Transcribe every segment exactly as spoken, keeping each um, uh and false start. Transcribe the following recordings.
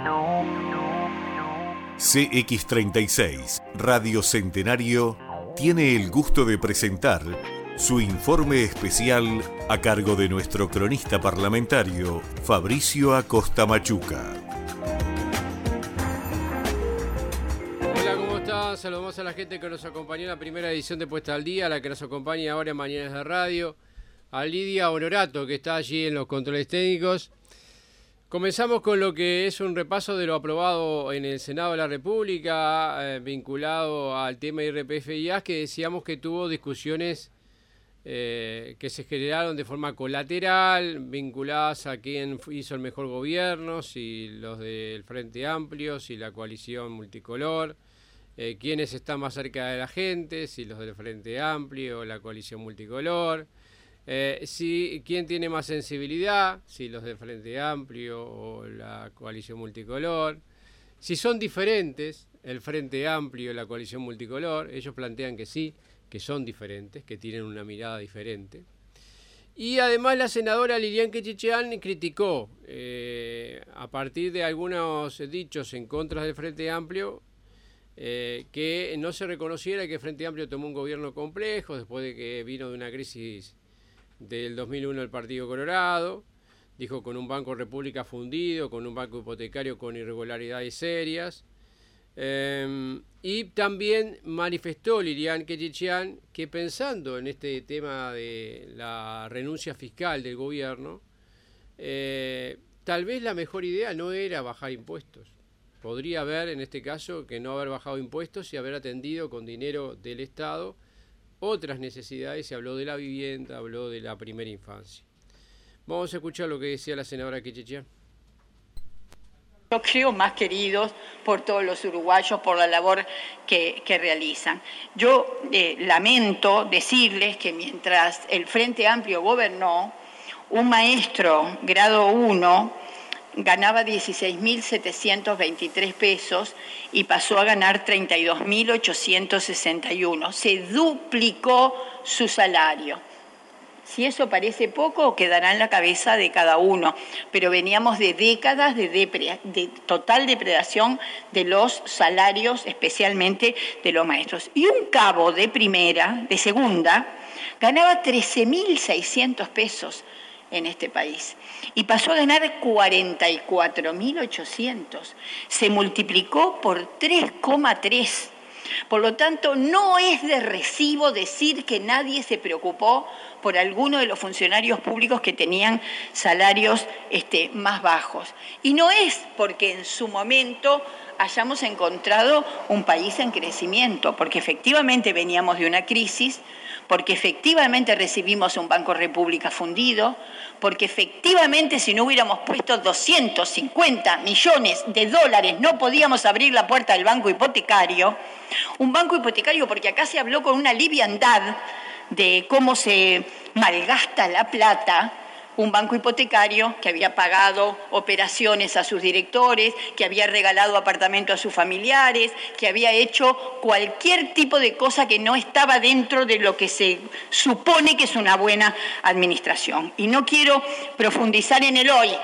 C X treinta y seis, Radio Centenario, tiene el gusto de presentar su informe especial a cargo de nuestro cronista parlamentario, Fabricio Acosta Machuca. Hola, ¿cómo están? Saludamos a la gente que nos acompañó en la primera edición de Puesta al Día, a la que nos acompaña ahora en Mañanas de Radio, a Lidia Honorato, que está allí en los controles técnicos. Comenzamos con lo que es un repaso de lo aprobado en el Senado de la República, eh, vinculado al tema I R P F y I A S, que decíamos que tuvo discusiones eh, que se generaron de forma colateral, vinculadas a quién hizo el mejor gobierno, si los del Frente Amplio, si la coalición multicolor, eh, quiénes están más cerca de la gente, si los del Frente Amplio o la coalición multicolor. Eh, si quién tiene más sensibilidad, si los del Frente Amplio o la coalición multicolor, si son diferentes el Frente Amplio y la coalición multicolor. Ellos plantean que sí, que son diferentes, que tienen una mirada diferente. Y además la senadora Lilian Quechichean criticó, eh, a partir de algunos dichos en contra del Frente Amplio, eh, que no se reconociera que el Frente Amplio tomó un gobierno complejo después de que vino de una crisis del dos mil uno el Partido Colorado. Dijo con un Banco República fundido, con un banco hipotecario con irregularidades serias. Eh, y también manifestó Lilian Quechichean que pensando en este tema de la renuncia fiscal del gobierno, eh, tal vez la mejor idea no era bajar impuestos. Podría haber, en este caso, que no haber bajado impuestos y haber atendido con dinero del Estado otras necesidades. Se habló de la vivienda, habló de la primera infancia. Vamos a escuchar lo que decía la senadora Quechichean. Yo creo más queridos por todos los uruguayos por la labor que, que realizan. Yo eh, lamento decirles que mientras el Frente Amplio gobernó, un maestro grado uno ganaba dieciséis mil setecientos veintitrés pesos y pasó a ganar treinta y dos mil ochocientos sesenta y uno. Se duplicó su salario. Si eso parece poco, quedará en la cabeza de cada uno, pero veníamos de décadas de, depre- de total depredación de los salarios, especialmente de los maestros. Y un cabo de primera, de segunda, ganaba trece mil seiscientos pesos en este país y pasó a ganar cuarenta y cuatro mil ochocientos. Se multiplicó por tres coma tres. Por lo tanto, no es de recibo decir que nadie se preocupó por alguno de los funcionarios públicos que tenían salarios este, más bajos. Y no es porque en su momento hayamos encontrado un país en crecimiento, porque efectivamente veníamos de una crisis, porque efectivamente recibimos un Banco República fundido, porque efectivamente si no hubiéramos puesto doscientos cincuenta millones de dólares no podíamos abrir la puerta del banco hipotecario. Un banco hipotecario porque acá se habló con una liviandad de cómo se malgasta la plata. Un banco hipotecario que había pagado operaciones a sus directores, que había regalado apartamentos a sus familiares, que había hecho cualquier tipo de cosa que no estaba dentro de lo que se supone que es una buena administración. Y no quiero profundizar en el hoy.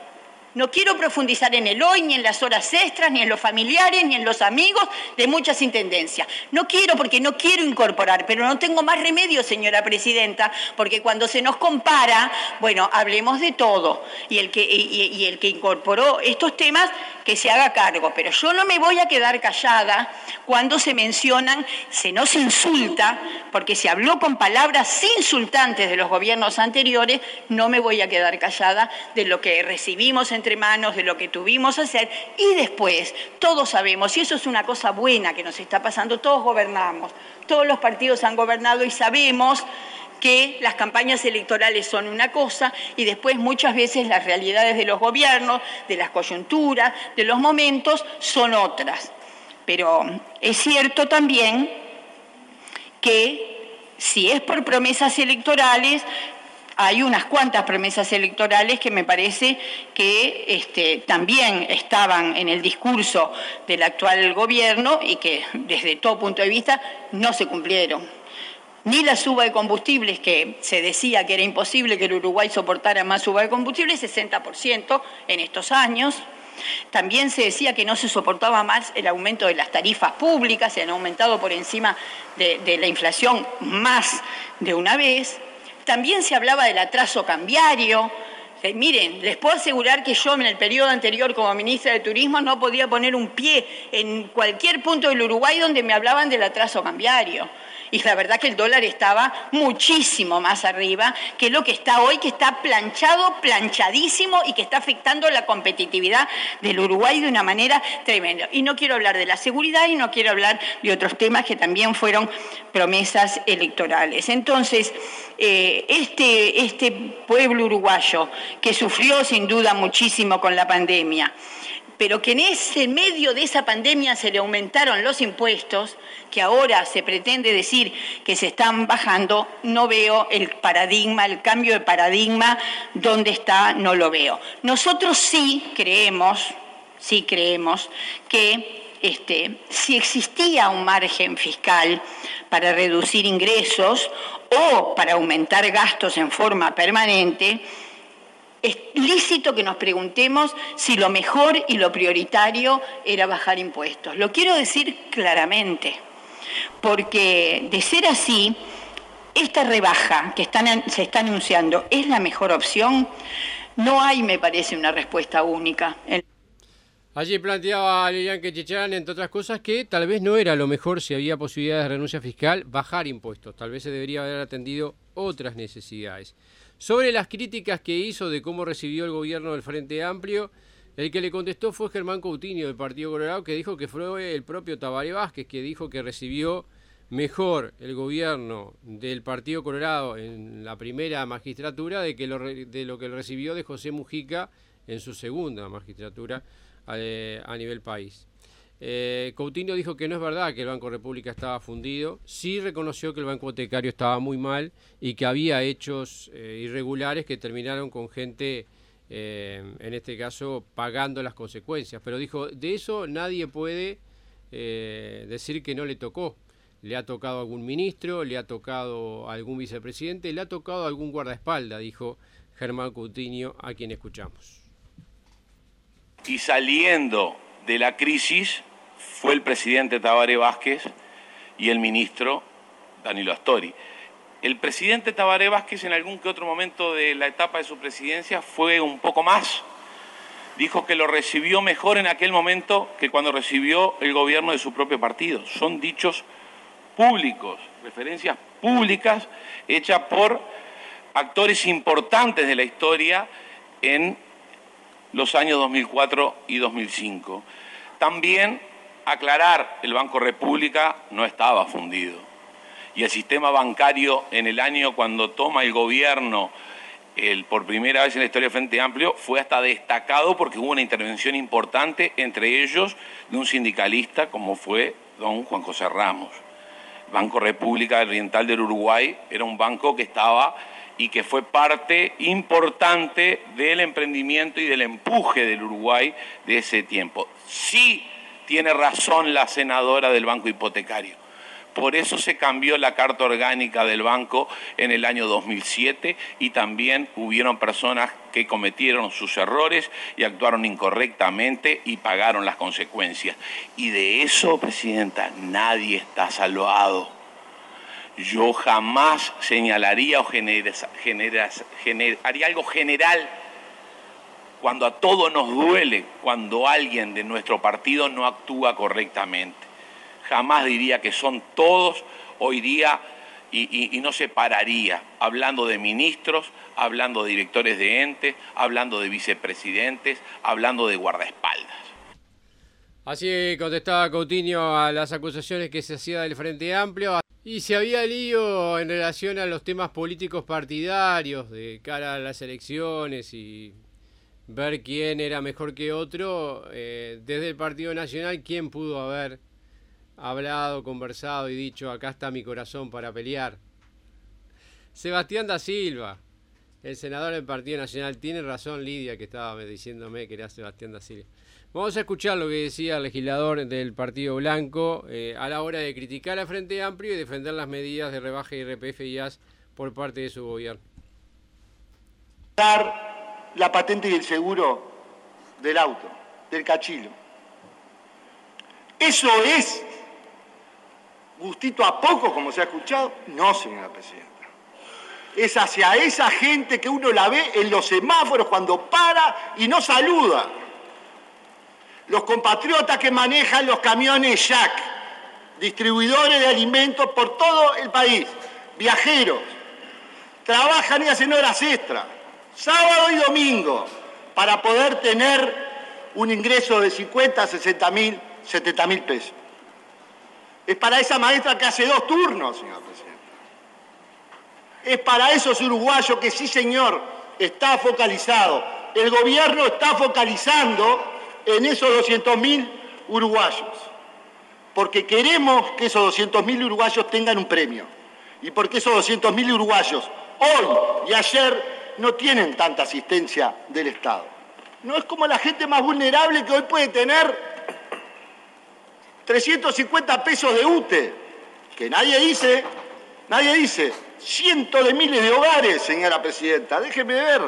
No quiero profundizar en el hoy, ni en las horas extras, ni en los familiares, ni en los amigos de muchas intendencias. No quiero porque no quiero incorporar, pero no tengo más remedio, señora presidenta, porque cuando se nos compara, bueno, hablemos de todo. Y el que, y, y el que incorporó estos temas, que se haga cargo. Pero yo no me voy a quedar callada cuando se mencionan, se nos insulta, porque se habló con palabras insultantes de los gobiernos anteriores, no me voy a quedar callada de lo que recibimos en entre manos, de lo que tuvimos que hacer, y después todos sabemos, y eso es una cosa buena que nos está pasando, todos gobernamos, todos los partidos han gobernado y sabemos que las campañas electorales son una cosa y después muchas veces las realidades de los gobiernos, de las coyunturas, de los momentos son otras. Pero es cierto también que si es por promesas electorales, hay unas cuantas promesas electorales que me parece que este, también estaban en el discurso del actual gobierno y que desde todo punto de vista no se cumplieron. Ni la suba de combustibles, que se decía que era imposible que el Uruguay soportara más suba de combustible, sesenta por ciento en estos años. También se decía que no se soportaba más el aumento de las tarifas públicas, se han aumentado por encima de, de la inflación más de una vez. También se hablaba del atraso cambiario. Eh, miren, les puedo asegurar que yo en el periodo anterior como ministra de Turismo no podía poner un pie en cualquier punto del Uruguay donde me hablaban del atraso cambiario. Y la verdad que el dólar estaba muchísimo más arriba que lo que está hoy, que está planchado, planchadísimo y que está afectando la competitividad del Uruguay de una manera tremenda. Y no quiero hablar de la seguridad y no quiero hablar de otros temas que también fueron promesas electorales. Entonces, eh, este, este pueblo uruguayo que sufrió sin duda muchísimo con la pandemia, pero que en ese medio de esa pandemia se le aumentaron los impuestos, que ahora se pretende decir que se están bajando, no veo el paradigma, el cambio de paradigma, ¿dónde está? No lo veo. Nosotros sí creemos, sí creemos que este, si existía un margen fiscal para reducir ingresos o para aumentar gastos en forma permanente, es lícito que nos preguntemos si lo mejor y lo prioritario era bajar impuestos. Lo quiero decir claramente, porque de ser así, esta rebaja que están, se está anunciando es la mejor opción. No hay, me parece, una respuesta única. Allí planteaba Lilian Quechichán, entre otras cosas, que tal vez no era lo mejor, si había posibilidades de renuncia fiscal, bajar impuestos. Tal vez se debería haber atendido otras necesidades. Sobre las críticas que hizo de cómo recibió el gobierno del Frente Amplio, el que le contestó fue Germán Coutinho del Partido Colorado, que dijo que fue el propio Tabaré Vázquez, que dijo que recibió mejor el gobierno del Partido Colorado en la primera magistratura de, que lo, de lo que recibió de José Mujica en su segunda magistratura eh, a nivel país. Eh, Coutinho dijo que no es verdad que el Banco República estaba fundido, sí reconoció que el Banco Hipotecario estaba muy mal y que había hechos eh, irregulares que terminaron con gente, eh, en este caso, pagando las consecuencias. Pero dijo, de eso nadie puede eh, decir que no le tocó. Le ha tocado a algún ministro, le ha tocado a algún vicepresidente, le ha tocado a algún guardaespaldas, dijo Germán Coutinho, a quien escuchamos. Y saliendo de la crisis fue el presidente Tabaré Vázquez y el ministro Danilo Astori. El presidente Tabaré Vázquez en algún que otro momento de la etapa de su presidencia fue un poco más. Dijo que lo recibió mejor en aquel momento que cuando recibió el gobierno de su propio partido. Son dichos públicos, referencias públicas hechas por actores importantes de la historia en los años dos mil cuatro y dos mil cinco. También aclarar, el Banco República no estaba fundido. Y el sistema bancario en el año cuando toma el gobierno, el, por primera vez en la historia del Frente Amplio, fue hasta destacado porque hubo una intervención importante, entre ellos de un sindicalista como fue don Juan José Ramos. El Banco República Oriental del Uruguay era un banco que estaba y que fue parte importante del emprendimiento y del empuje del Uruguay de ese tiempo. Sí tiene razón la senadora del Banco Hipotecario. Por eso se cambió la carta orgánica del banco en el año dos mil siete y también hubieron personas que cometieron sus errores y actuaron incorrectamente y pagaron las consecuencias. Y de eso, Presidenta, nadie está salvado. Yo jamás señalaría o genera, genera, genera, haría algo general cuando a todos nos duele, cuando alguien de nuestro partido no actúa correctamente. Jamás diría que son todos hoy día y, y, y no separaría, hablando de ministros, hablando de directores de entes, hablando de vicepresidentes, hablando de guardaespaldas. Así contestaba Coutinho a las acusaciones que se hacía del Frente Amplio. Y se había lío en relación a los temas políticos partidarios de cara a las elecciones y ver quién era mejor que otro. Eh, desde el Partido Nacional, ¿quién pudo haber hablado, conversado y dicho, acá está mi corazón para pelear? Sebastián da Silva, el senador del Partido Nacional. Tiene razón Lidia, que estaba diciéndome que era Sebastián da Silva. Vamos a escuchar lo que decía el legislador del Partido Blanco eh, a la hora de criticar al Frente Amplio y defender las medidas de rebaja de I R P F y I A S por parte de su gobierno. Dar la patente y el seguro del auto. del Cachilo. ¿Eso es gustito a poco, como se ha escuchado? No, señora presidenta. Es hacia esa gente que uno la ve en los semáforos cuando para y no saluda. Los compatriotas que manejan los camiones Jack, distribuidores de alimentos por todo el país, viajeros, trabajan y hacen horas extras, sábado y domingo, para poder tener un ingreso de cincuenta, sesenta mil, setenta mil pesos. Es para esa maestra que hace dos turnos, señora presidenta. Es para esos uruguayos que sí, señor, está focalizado. El gobierno está focalizando en esos doscientos mil uruguayos. Porque queremos que esos doscientos mil uruguayos tengan un premio. Y porque esos doscientos mil uruguayos, hoy y ayer, no tienen tanta asistencia del Estado. No es como la gente más vulnerable que hoy puede tener trescientos cincuenta pesos de U T E, que nadie dice, nadie dice, cientos de miles de hogares, señora presidenta, déjeme ver.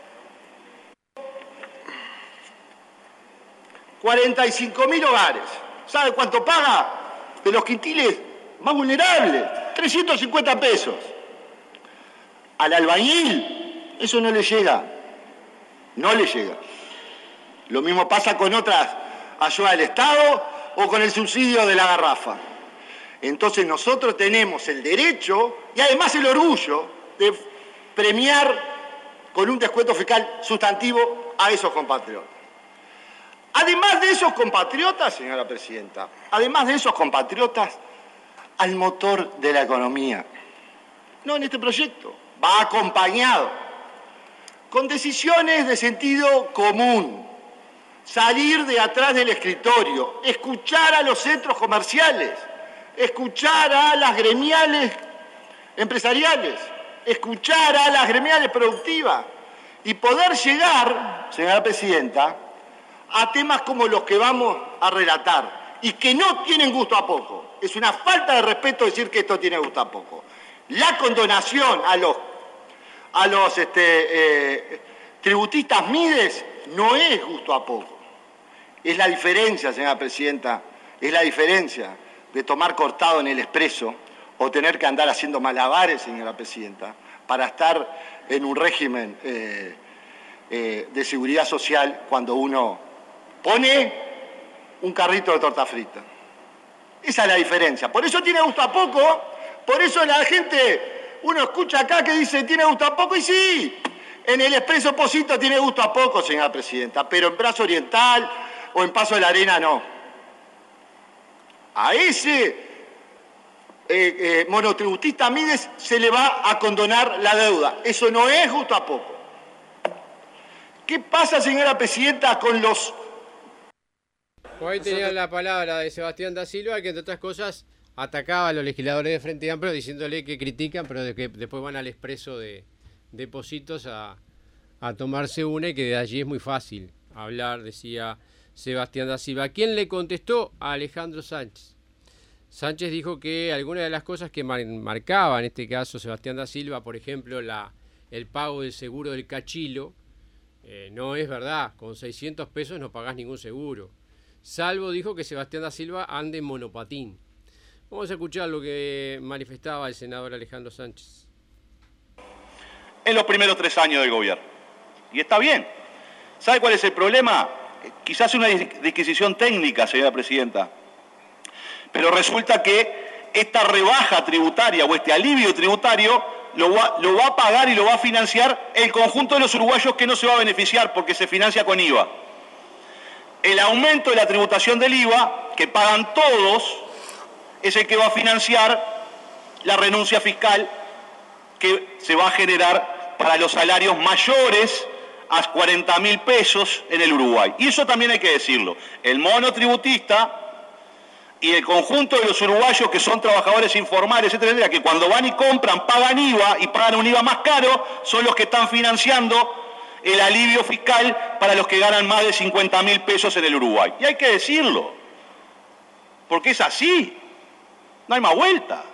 cuarenta y cinco mil hogares. ¿Sabe cuánto paga? De los quintiles más vulnerables, trescientos cincuenta pesos. Al albañil, eso no le llega, no le llega. Lo mismo pasa con otras ayudas del Estado o con el subsidio de la garrafa. Entonces nosotros tenemos el derecho y además el orgullo de premiar con un descuento fiscal sustantivo a esos compatriotas. Además de esos compatriotas, señora presidenta, además de esos compatriotas, al motor de la economía. No en este proyecto, va acompañado con decisiones de sentido común. Salir de atrás del escritorio, escuchar a los centros comerciales, escuchar a las gremiales empresariales, escuchar a las gremiales productivas y poder llegar, señora presidenta, a temas como los que vamos a relatar y que no tienen gusto a poco. Es una falta de respeto decir que esto tiene gusto a poco. La condonación a los, a los este, eh, tributistas Mides no es gusto a poco. Es la diferencia, señora presidenta, es la diferencia de tomar cortado en el expreso o tener que andar haciendo malabares, señora presidenta, para estar en un régimen eh, eh, de seguridad social cuando uno pone un carrito de torta frita. Esa es la diferencia. Por eso tiene gusto a poco, por eso la gente, uno escucha acá que dice tiene gusto a poco, y sí, en el Expreso Posito tiene gusto a poco, señora presidenta, pero en Brazo Oriental o en Paso de la Arena no. A ese eh, eh, monotributista Mides se le va a condonar la deuda. Eso no es gusto a poco. ¿Qué pasa, señora presidenta, con los... Hoy tenía la palabra de Sebastián da Silva, que entre otras cosas atacaba a los legisladores de Frente Amplio diciéndole que critican, pero de que después van al Expreso de, de Positos a, a tomarse una y que de allí es muy fácil hablar, decía Sebastián da Silva. ¿Quién le contestó? A Alejandro Sánchez. Sánchez dijo que algunas de las cosas que mar marcaba en este caso Sebastián da Silva, por ejemplo, la, el pago del seguro del Cachilo, eh, no es verdad. Con seiscientos pesos no pagás ningún seguro. Salvo, dijo, que Sebastián da Silva ande en monopatín. Vamos a escuchar lo que manifestaba el senador Alejandro Sánchez. En los primeros tres años del gobierno. Y está bien. ¿Sabe cuál es el problema? Quizás una disquisición técnica, señora presidenta. Pero resulta que esta rebaja tributaria o este alivio tributario lo va, lo va a pagar y lo va a financiar el conjunto de los uruguayos que no se va a beneficiar porque se financia con I V A. El aumento de la tributación del I V A, que pagan todos, es el que va a financiar la renuncia fiscal que se va a generar para los salarios mayores a cuarenta mil pesos en el Uruguay. Y eso también hay que decirlo. El monotributista y el conjunto de los uruguayos que son trabajadores informales, etcétera, etcétera, que cuando van y compran pagan I V A y pagan un I V A más caro, son los que están financiando el alivio fiscal para los que ganan más de cincuenta mil pesos en el Uruguay. Y hay que decirlo, porque es así, no hay más vuelta.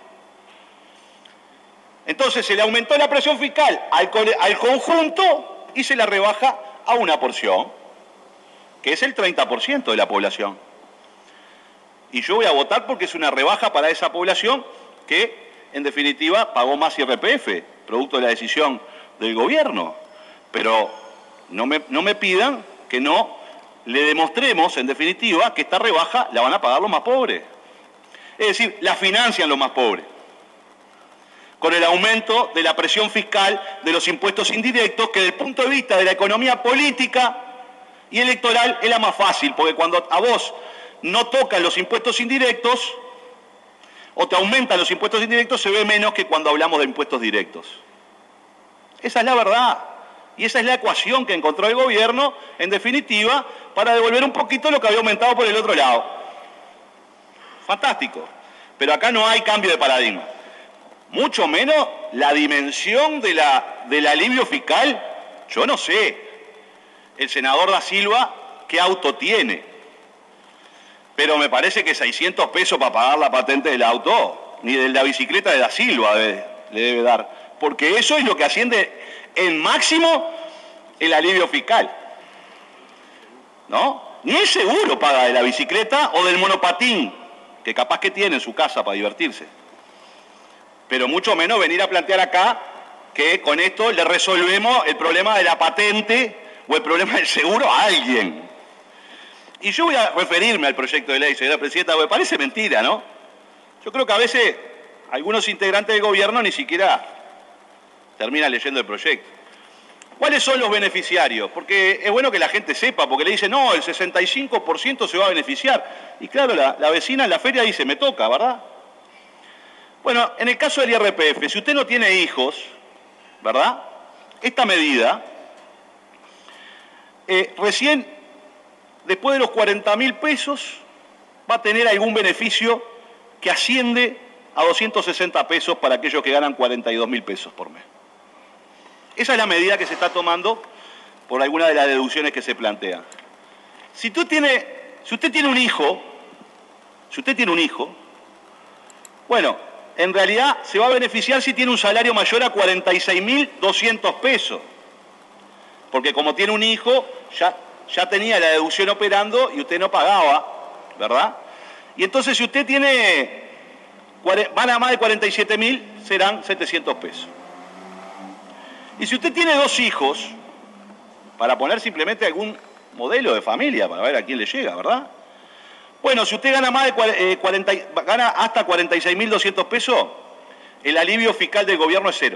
Entonces se le aumentó la presión fiscal al, al conjunto y se la rebaja a una porción. que es el treinta por ciento de la población. Y yo voy a votar porque es una rebaja para esa población que, en definitiva, pagó más I R P F, producto de la decisión del gobierno. Pero no me, no me pidan que no le demostremos, en definitiva, que esta rebaja la van a pagar los más pobres. Es decir, la financian los más pobres. Con el aumento de la presión fiscal de los impuestos indirectos, que desde el punto de vista de la economía política y electoral es la más fácil, porque cuando a vos no tocan los impuestos indirectos o te aumentan los impuestos indirectos, se ve menos que cuando hablamos de impuestos directos. Esa es la verdad. Y esa es la ecuación que encontró el gobierno, en definitiva, para devolver un poquito lo que había aumentado por el otro lado. Fantástico. Pero acá no hay cambio de paradigma. Mucho menos la dimensión de la, del alivio fiscal. Yo no sé, el senador Da Silva, qué auto tiene. Pero me parece que seiscientos pesos para pagar la patente del auto, ni de la bicicleta de Da Silva debe, le debe dar. Porque eso es lo que asciende en máximo el alivio fiscal. ¿No? Ni el seguro paga de la bicicleta o del monopatín, que capaz que tiene en su casa para divertirse. Pero mucho menos venir a plantear acá que con esto le resolvemos el problema de la patente o el problema del seguro a alguien. Y yo voy a referirme al proyecto de ley, señora presidenta, porque parece mentira, ¿no? Yo creo que a veces algunos integrantes del gobierno ni siquiera terminan leyendo el proyecto. ¿Cuáles son los beneficiarios? Porque es bueno que la gente sepa, porque le dicen, no, el sesenta y cinco por ciento se va a beneficiar. Y claro, la, la vecina en la feria dice, me toca, ¿verdad? Bueno, en el caso del I R P F, si usted no tiene hijos, ¿verdad? Esta medida, eh, recién, después de los cuarenta mil pesos, va a tener algún beneficio que asciende a doscientos sesenta pesos para aquellos que ganan cuarenta y dos mil pesos por mes. Esa es la medida que se está tomando por alguna de las deducciones que se plantean. Si usted tiene, si usted tiene un hijo, si usted tiene un hijo, bueno, en realidad se va a beneficiar si tiene un salario mayor a cuarenta y seis mil doscientos pesos. Porque como tiene un hijo, ya, ya tenía la deducción operando y usted no pagaba, ¿verdad? Y entonces si usted tiene, van a más de cuarenta y siete mil, serán setecientos pesos. Y si usted tiene dos hijos, para poner simplemente algún modelo de familia, para ver a quién le llega, ¿verdad? Bueno, si usted gana más de cuarenta, gana hasta cuarenta y seis mil doscientos pesos, el alivio fiscal del gobierno es cero.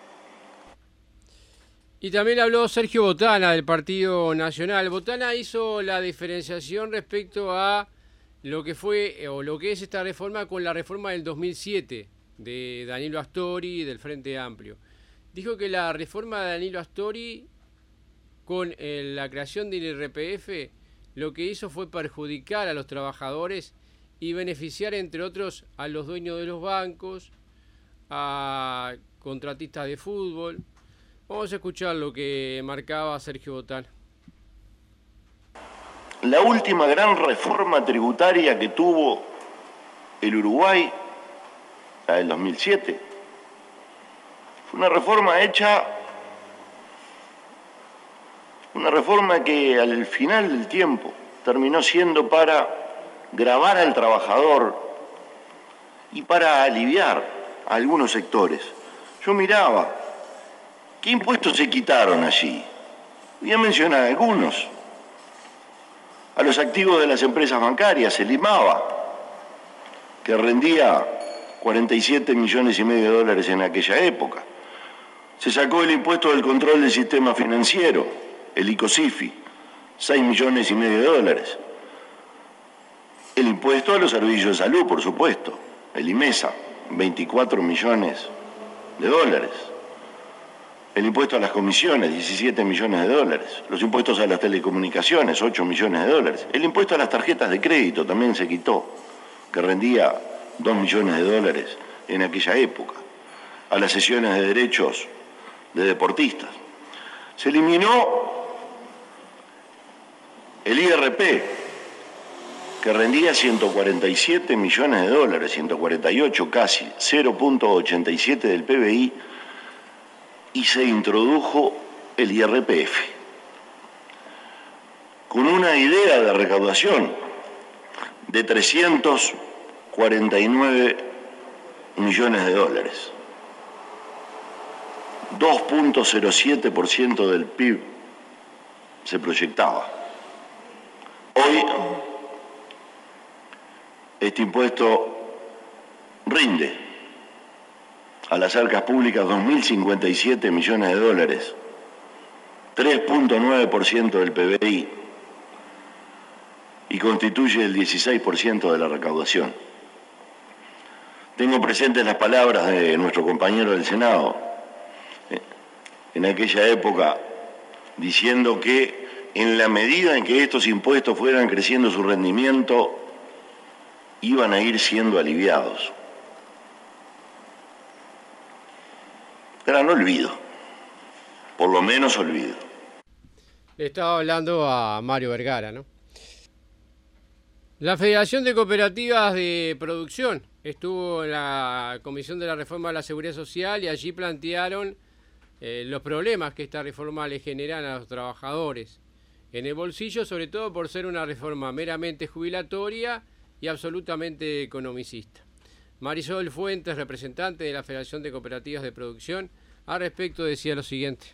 Y también habló Sergio Botana del Partido Nacional. Botana hizo la diferenciación respecto a lo que fue o lo que es esta reforma con la reforma del dos mil siete de Danilo Astori y del Frente Amplio. Dijo que la reforma de Danilo Astori con eh, la creación del I R P F lo que hizo fue perjudicar a los trabajadores y beneficiar, entre otros, a los dueños de los bancos, a contratistas de fútbol. Vamos a escuchar lo que marcaba Sergio Botana. La última gran reforma tributaria que tuvo el Uruguay, la del dos mil siete, fue una reforma hecha, una reforma que al final del tiempo terminó siendo para gravar al trabajador y para aliviar a algunos sectores. Yo miraba, ¿qué impuestos se quitaron allí? Voy a mencionar algunos. A los activos de las empresas bancarias se limaba, que rendía cuarenta y siete millones y medio de dólares en aquella época. Se sacó el impuesto del control del sistema financiero, el ICOSIFI, seis millones y medio de dólares. El impuesto a los servicios de salud, por supuesto, el IMESA, veinticuatro millones de dólares. El impuesto a las comisiones, diecisiete millones de dólares. Los impuestos a las telecomunicaciones, ocho millones de dólares. El impuesto a las tarjetas de crédito también se quitó, que rendía dos millones de dólares en aquella época. A las cesiones de derechos de deportistas. Se eliminó el I R P, que rendía ciento cuarenta y siete millones de dólares, ciento cuarenta y ocho casi, cero punto ochenta y siete del P B I, y se introdujo el I R P F. con una idea de recaudación de trescientos cuarenta y nueve millones de dólares. dos punto cero siete por ciento del P I B se proyectaba. Hoy este impuesto rinde a las arcas públicas dos mil cincuenta y siete millones de dólares, tres punto nueve por ciento del P B I, y constituye el dieciséis por ciento de la recaudación. Tengo presentes las palabras de nuestro compañero del Senado, en aquella época, diciendo que en la medida en que estos impuestos fueran creciendo su rendimiento, iban a ir siendo aliviados. Gran olvido, por lo menos olvido. Le estaba hablando a Mario Vergara, ¿no? La Federación de Cooperativas de Producción estuvo en la Comisión de la Reforma de la Seguridad Social y allí plantearon eh, los problemas que esta reforma le generan a los trabajadores en el bolsillo, sobre todo por ser una reforma meramente jubilatoria y absolutamente economicista. Marisol Fuentes, representante de la Federación de Cooperativas de Producción, al respecto decía lo siguiente.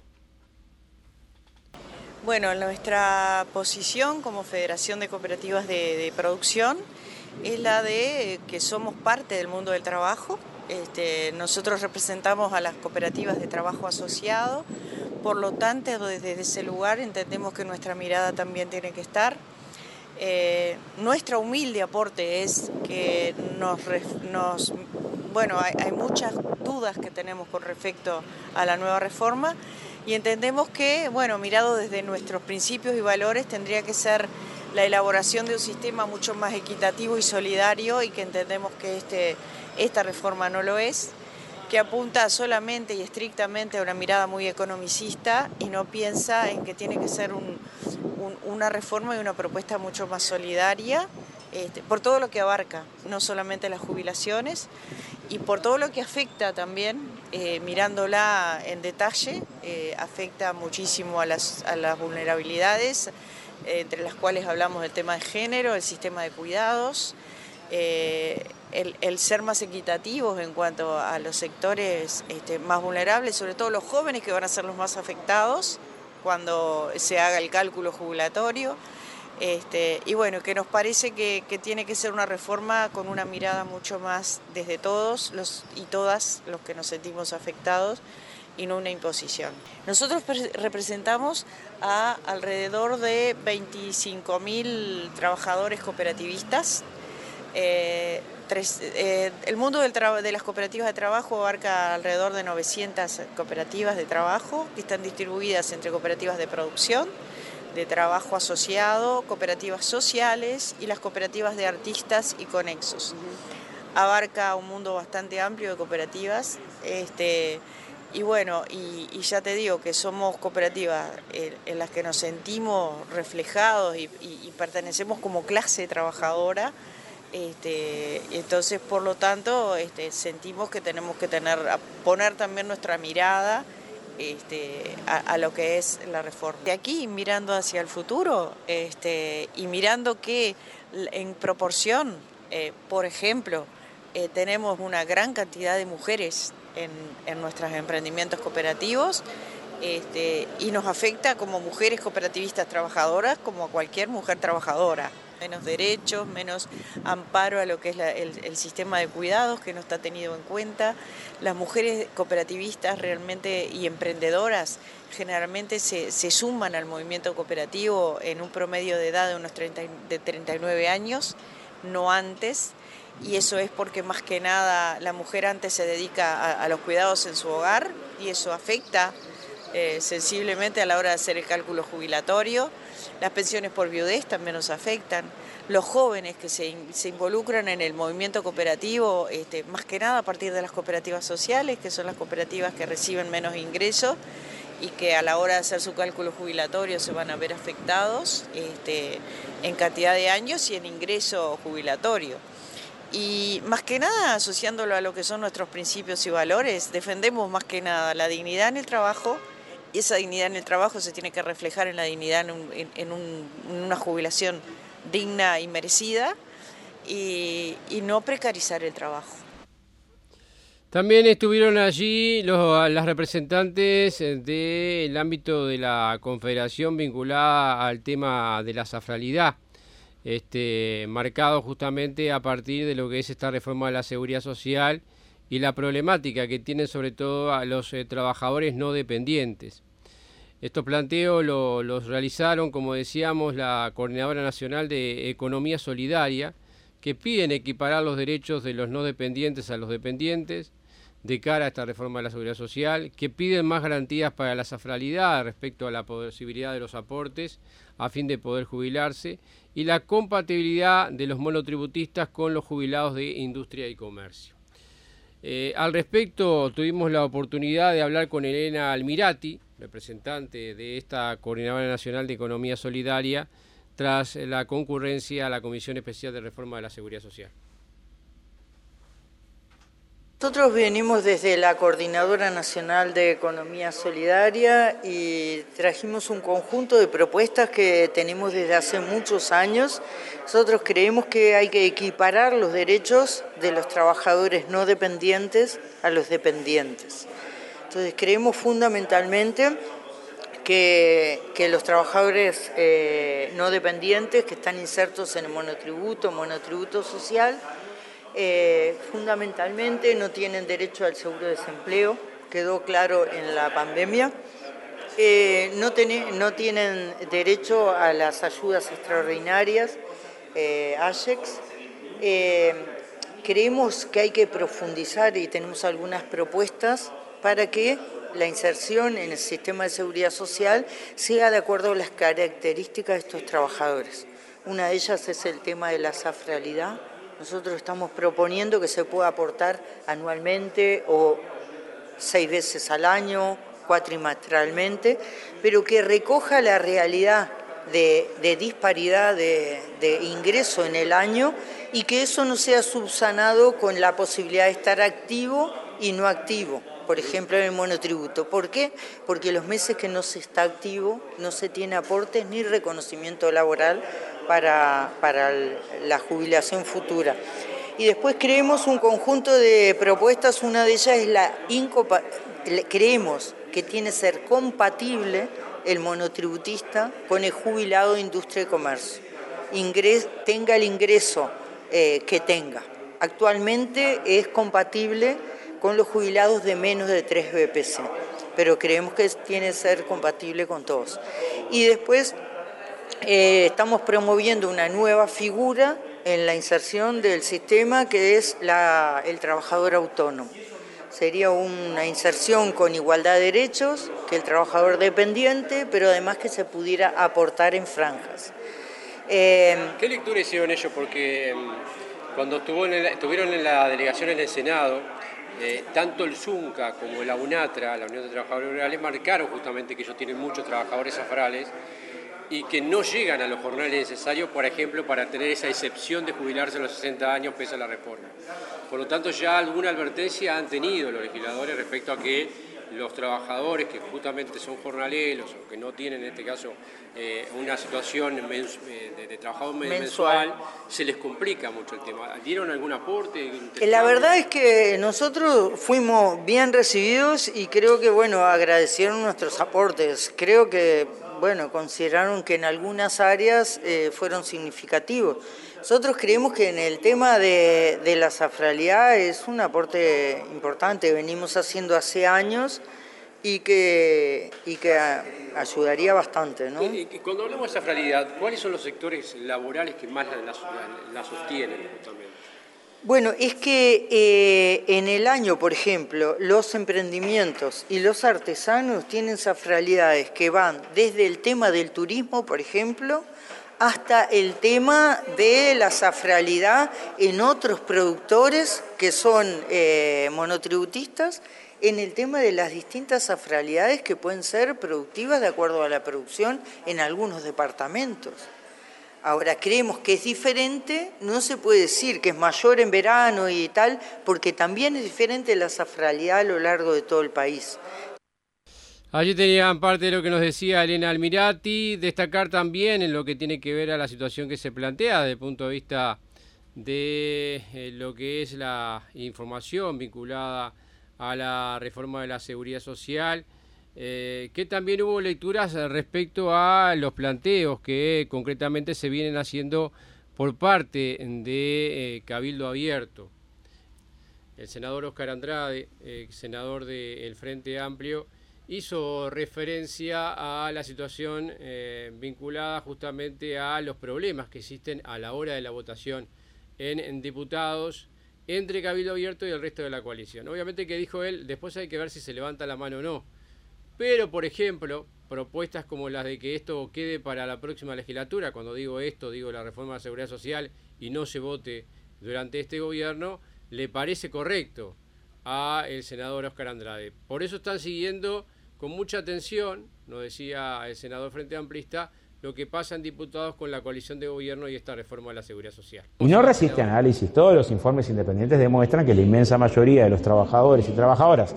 Bueno, nuestra posición como Federación de Cooperativas de, de Producción es la de que somos parte del mundo del trabajo. Este, nosotros representamos a las cooperativas de trabajo asociado, por lo tanto desde ese lugar entendemos que nuestra mirada también tiene que estar. Eh, nuestro humilde aporte es que nos, nos bueno, hay, hay muchas dudas que tenemos con respecto a la nueva reforma y entendemos que, bueno, mirado desde nuestros principios y valores, tendría que ser la elaboración de un sistema mucho más equitativo y solidario, y que entendemos que este, esta reforma no lo es, que apunta solamente y estrictamente a una mirada muy economicista y no piensa en que tiene que ser un, un, una reforma y una propuesta mucho más solidaria, este, por todo lo que abarca, no solamente las jubilaciones, y por todo lo que afecta también, eh, mirándola en detalle, eh, afecta muchísimo a las, a las vulnerabilidades, eh, entre las cuales hablamos del tema de género, el sistema de cuidados, eh, el, el ser más equitativos en cuanto a los sectores este, más vulnerables, sobre todo los jóvenes que van a ser los más afectados cuando se haga el cálculo jubilatorio. Este, y bueno, que nos parece que, que tiene que ser una reforma con una mirada mucho más desde todos los y todas los que nos sentimos afectados y no una imposición. Nosotros representamos a alrededor de veinticinco mil trabajadores cooperativistas. Eh, tres, eh, el mundo del de las cooperativas de trabajo abarca alrededor de novecientas cooperativas de trabajo que están distribuidas entre cooperativas de producción, de trabajo asociado, cooperativas sociales y las cooperativas de artistas y conexos. Uh-huh. Abarca un mundo bastante amplio de cooperativas, este, y bueno, y, y ya te digo que somos cooperativas en, en las que nos sentimos reflejados y, y, y pertenecemos como clase trabajadora, este, entonces por lo tanto este, sentimos que tenemos que tener, poner también nuestra mirada Este, a, a lo que es la reforma. De aquí, mirando hacia el futuro este, y mirando que en proporción, eh, por ejemplo, eh, tenemos una gran cantidad de mujeres en, en nuestros emprendimientos cooperativos este, y nos afecta como mujeres cooperativistas trabajadoras como a cualquier mujer trabajadora. Menos derechos, menos amparo a lo que es la, el, el sistema de cuidados que no está tenido en cuenta. Las mujeres cooperativistas realmente y emprendedoras generalmente se, se suman al movimiento cooperativo en un promedio de edad de unos treinta, de treinta y nueve años, no antes, y eso es porque más que nada la mujer antes se dedica a, a los cuidados en su hogar y eso afecta eh, sensiblemente a la hora de hacer el cálculo jubilatorio. Las pensiones por viudez también nos afectan. Los jóvenes que se, se involucran en el movimiento cooperativo, este, más que nada a partir de las cooperativas sociales, que son las cooperativas que reciben menos ingresos y que a la hora de hacer su cálculo jubilatorio se van a ver afectados este, en cantidad de años y en ingreso jubilatorio. Y más que nada, asociándolo a lo que son nuestros principios y valores, defendemos más que nada la dignidad en el trabajo, esa dignidad en el trabajo se tiene que reflejar en la dignidad en, un, en, en, un, en una jubilación digna y merecida y, y no precarizar el trabajo. También estuvieron allí los, las representantes del ámbito de la Confederación vinculada al tema de la safralidad, este, marcado justamente a partir de lo que es esta reforma de la seguridad social y la problemática que tienen sobre todo a los eh, trabajadores no dependientes. Estos planteos lo, los realizaron, como decíamos, la Coordinadora Nacional de Economía Solidaria, que piden equiparar los derechos de los no dependientes a los dependientes, de cara a esta reforma de la seguridad social, que piden más garantías para la safralidad respecto a la posibilidad de los aportes a fin de poder jubilarse y la compatibilidad de los monotributistas con los jubilados de industria y comercio. Eh, al respecto tuvimos la oportunidad de hablar con Elena Almirati, representante de esta Coordinadora Nacional de Economía Solidaria, tras la concurrencia a la Comisión Especial de Reforma de la Seguridad Social. Nosotros venimos desde la Coordinadora Nacional de Economía Solidaria y trajimos un conjunto de propuestas que tenemos desde hace muchos años. Nosotros creemos que hay que equiparar los derechos de los trabajadores no dependientes a los dependientes. Entonces creemos fundamentalmente que, que los trabajadores eh, no dependientes que están insertos en el monotributo, monotributo social, Eh, fundamentalmente no tienen derecho al seguro de desempleo, quedó claro en la pandemia, eh, no, ten, no tienen derecho a las ayudas extraordinarias, eh, A Y E X. Eh, creemos que hay que profundizar y tenemos algunas propuestas para que la inserción en el sistema de seguridad social sea de acuerdo a las características de estos trabajadores. Una de ellas es el tema de la safralidad. Nosotros estamos proponiendo que se pueda aportar anualmente o seis veces al año, cuatrimestralmente, pero que recoja la realidad de, de disparidad de, de ingreso en el año y que eso no sea subsanado con la posibilidad de estar activo y no activo, por ejemplo en el monotributo. ¿Por qué? Porque los meses que no se está activo no se tiene aportes ni reconocimiento laboral para, para la jubilación futura. Y después creemos un conjunto de propuestas, una de ellas es la incopa, creemos que tiene que ser compatible el monotributista con el jubilado de industria y comercio, Ingres, tenga el ingreso eh, que tenga. Actualmente es compatible con los jubilados de menos de tres B P C, pero creemos que tiene que ser compatible con todos. Y después eh, estamos promoviendo una nueva figura en la inserción del sistema, que es la, el trabajador autónomo. Sería una inserción con igualdad de derechos que el trabajador dependiente, pero además que se pudiera aportar en franjas. Eh, ¿Qué lectura hicieron ellos? Porque cuando estuvo en el, estuvieron en la delegación en el Senado, eh, tanto el ZUNCA como la UNATRA, la Unión de Trabajadores Rurales, marcaron justamente que ellos tienen muchos trabajadores safrales y que no llegan a los jornales necesarios, por ejemplo, para tener esa excepción de jubilarse a los sesenta años pese a la reforma. Por lo tanto, ya alguna advertencia han tenido los legisladores respecto a que los trabajadores que justamente son jornaleros o que no tienen, en este caso, eh, una situación mens de, de trabajador mensual, mensual, se les complica mucho el tema. ¿Dieron algún aporte? La verdad es que nosotros fuimos bien recibidos y creo que, bueno, agradecieron nuestros aportes. Creo que, bueno, consideraron que en algunas áreas eh, fueron significativos. Nosotros creemos que en el tema de, de la safralidad es un aporte importante, venimos haciendo hace años y que, y que ayudaría bastante, ¿no? Y, y cuando hablamos de safralidad, ¿cuáles son los sectores laborales que más la, la, la sostienen justamente? Bueno, es que eh, en el año, por ejemplo, los emprendimientos y los artesanos tienen safralidades que van desde el tema del turismo, por ejemplo, hasta el tema de la safralidad en otros productores que son eh, monotributistas, en el tema de las distintas safralidades que pueden ser productivas de acuerdo a la producción en algunos departamentos. Ahora, creemos que es diferente, no se puede decir que es mayor en verano y tal, porque también es diferente la safralidad a lo largo de todo el país. Allí tenían parte de lo que nos decía Elena Almirati, destacar también en lo que tiene que ver a la situación que se plantea desde el punto de vista de eh, lo que es la información vinculada a la reforma de la seguridad social, eh, que también hubo lecturas respecto a los planteos que concretamente se vienen haciendo por parte de eh, Cabildo Abierto. El senador Oscar Andrade, eh, senador del Frente Amplio, hizo referencia a la situación eh, vinculada justamente a los problemas que existen a la hora de la votación en, en diputados entre Cabildo Abierto y el resto de la coalición. Obviamente que dijo él, después hay que ver si se levanta la mano o no. Pero, por ejemplo, propuestas como las de que esto quede para la próxima legislatura, cuando digo esto, digo la reforma de la seguridad social y no se vote durante este gobierno, le parece correcto a el senador Oscar Andrade. Por eso están siguiendo con mucha atención, nos decía el senador Frente Amplista, lo que pasa en diputados con la coalición de gobierno y esta reforma de la seguridad social. Y no resiste análisis. Todos los informes independientes demuestran que la inmensa mayoría de los trabajadores y trabajadoras,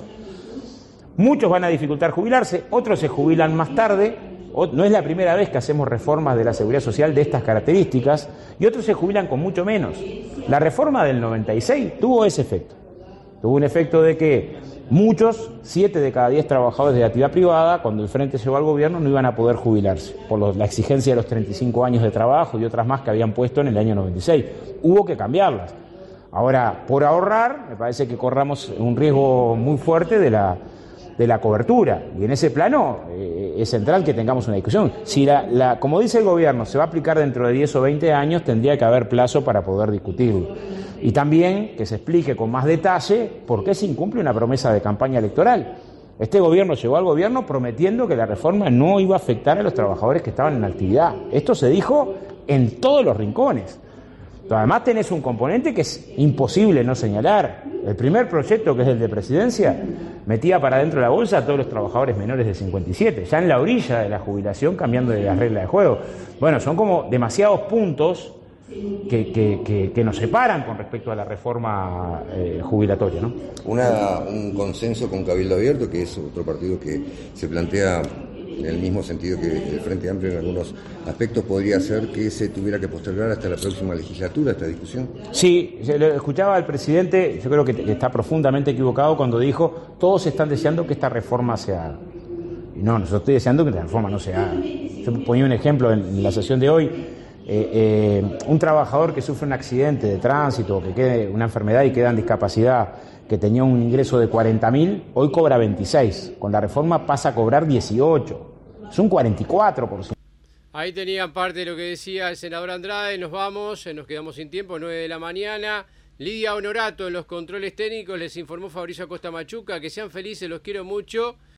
muchos van a dificultar jubilarse, otros se jubilan más tarde. No es la primera vez que hacemos reformas de la seguridad social de estas características, y otros se jubilan con mucho menos. La reforma del noventa y seis tuvo ese efecto. Tuvo un efecto de que muchos, siete de cada diez trabajadores de la actividad privada, cuando el Frente llegó al gobierno, no iban a poder jubilarse por los, la exigencia de los treinta y cinco años de trabajo y otras más que habían puesto en el año noventa y seis. Hubo que cambiarlas. Ahora, por ahorrar, me parece que corramos un riesgo muy fuerte de la, de la cobertura. Y en ese plano eh, es central que tengamos una discusión. Si, la, la, como dice el gobierno, se va a aplicar dentro de diez o veinte años, tendría que haber plazo para poder discutirlo. Y también que se explique con más detalle por qué se incumple una promesa de campaña electoral. Este gobierno llegó al gobierno prometiendo que la reforma no iba a afectar a los trabajadores que estaban en actividad. Esto se dijo en todos los rincones. Pero además tenés un componente que es imposible no señalar. El primer proyecto, que es el de presidencia, metía para dentro de la bolsa a todos los trabajadores menores de cincuenta y siete, ya en la orilla de la jubilación, cambiando de las reglas de juego. Bueno, son como demasiados puntos Que, que, que, que nos separan con respecto a la reforma eh, jubilatoria, ¿no? Una, un consenso con Cabildo Abierto, que es otro partido que se plantea en el mismo sentido que el Frente Amplio en algunos aspectos, podría ser que se tuviera que postergar hasta la próxima legislatura esta discusión. Sí, escuchaba al presidente, yo creo que está profundamente equivocado cuando dijo todos están deseando que esta reforma se haga. No, no estoy deseando que la reforma no se haga. Yo ponía un ejemplo en, en la sesión de hoy. Eh, eh, un trabajador que sufre un accidente de tránsito, que quede una enfermedad y queda en discapacidad, que tenía un ingreso de cuarenta mil, hoy cobra veintiséis. Con la reforma pasa a cobrar dieciocho. Es un cuarenta y cuatro por ciento. Ahí tenían parte de lo que decía el senador Andrade. Nos vamos, nos quedamos sin tiempo, nueve de la mañana. Lidia Honorato en los controles técnicos, les informó Fabricio Acosta Machuca. Que sean felices, los quiero mucho.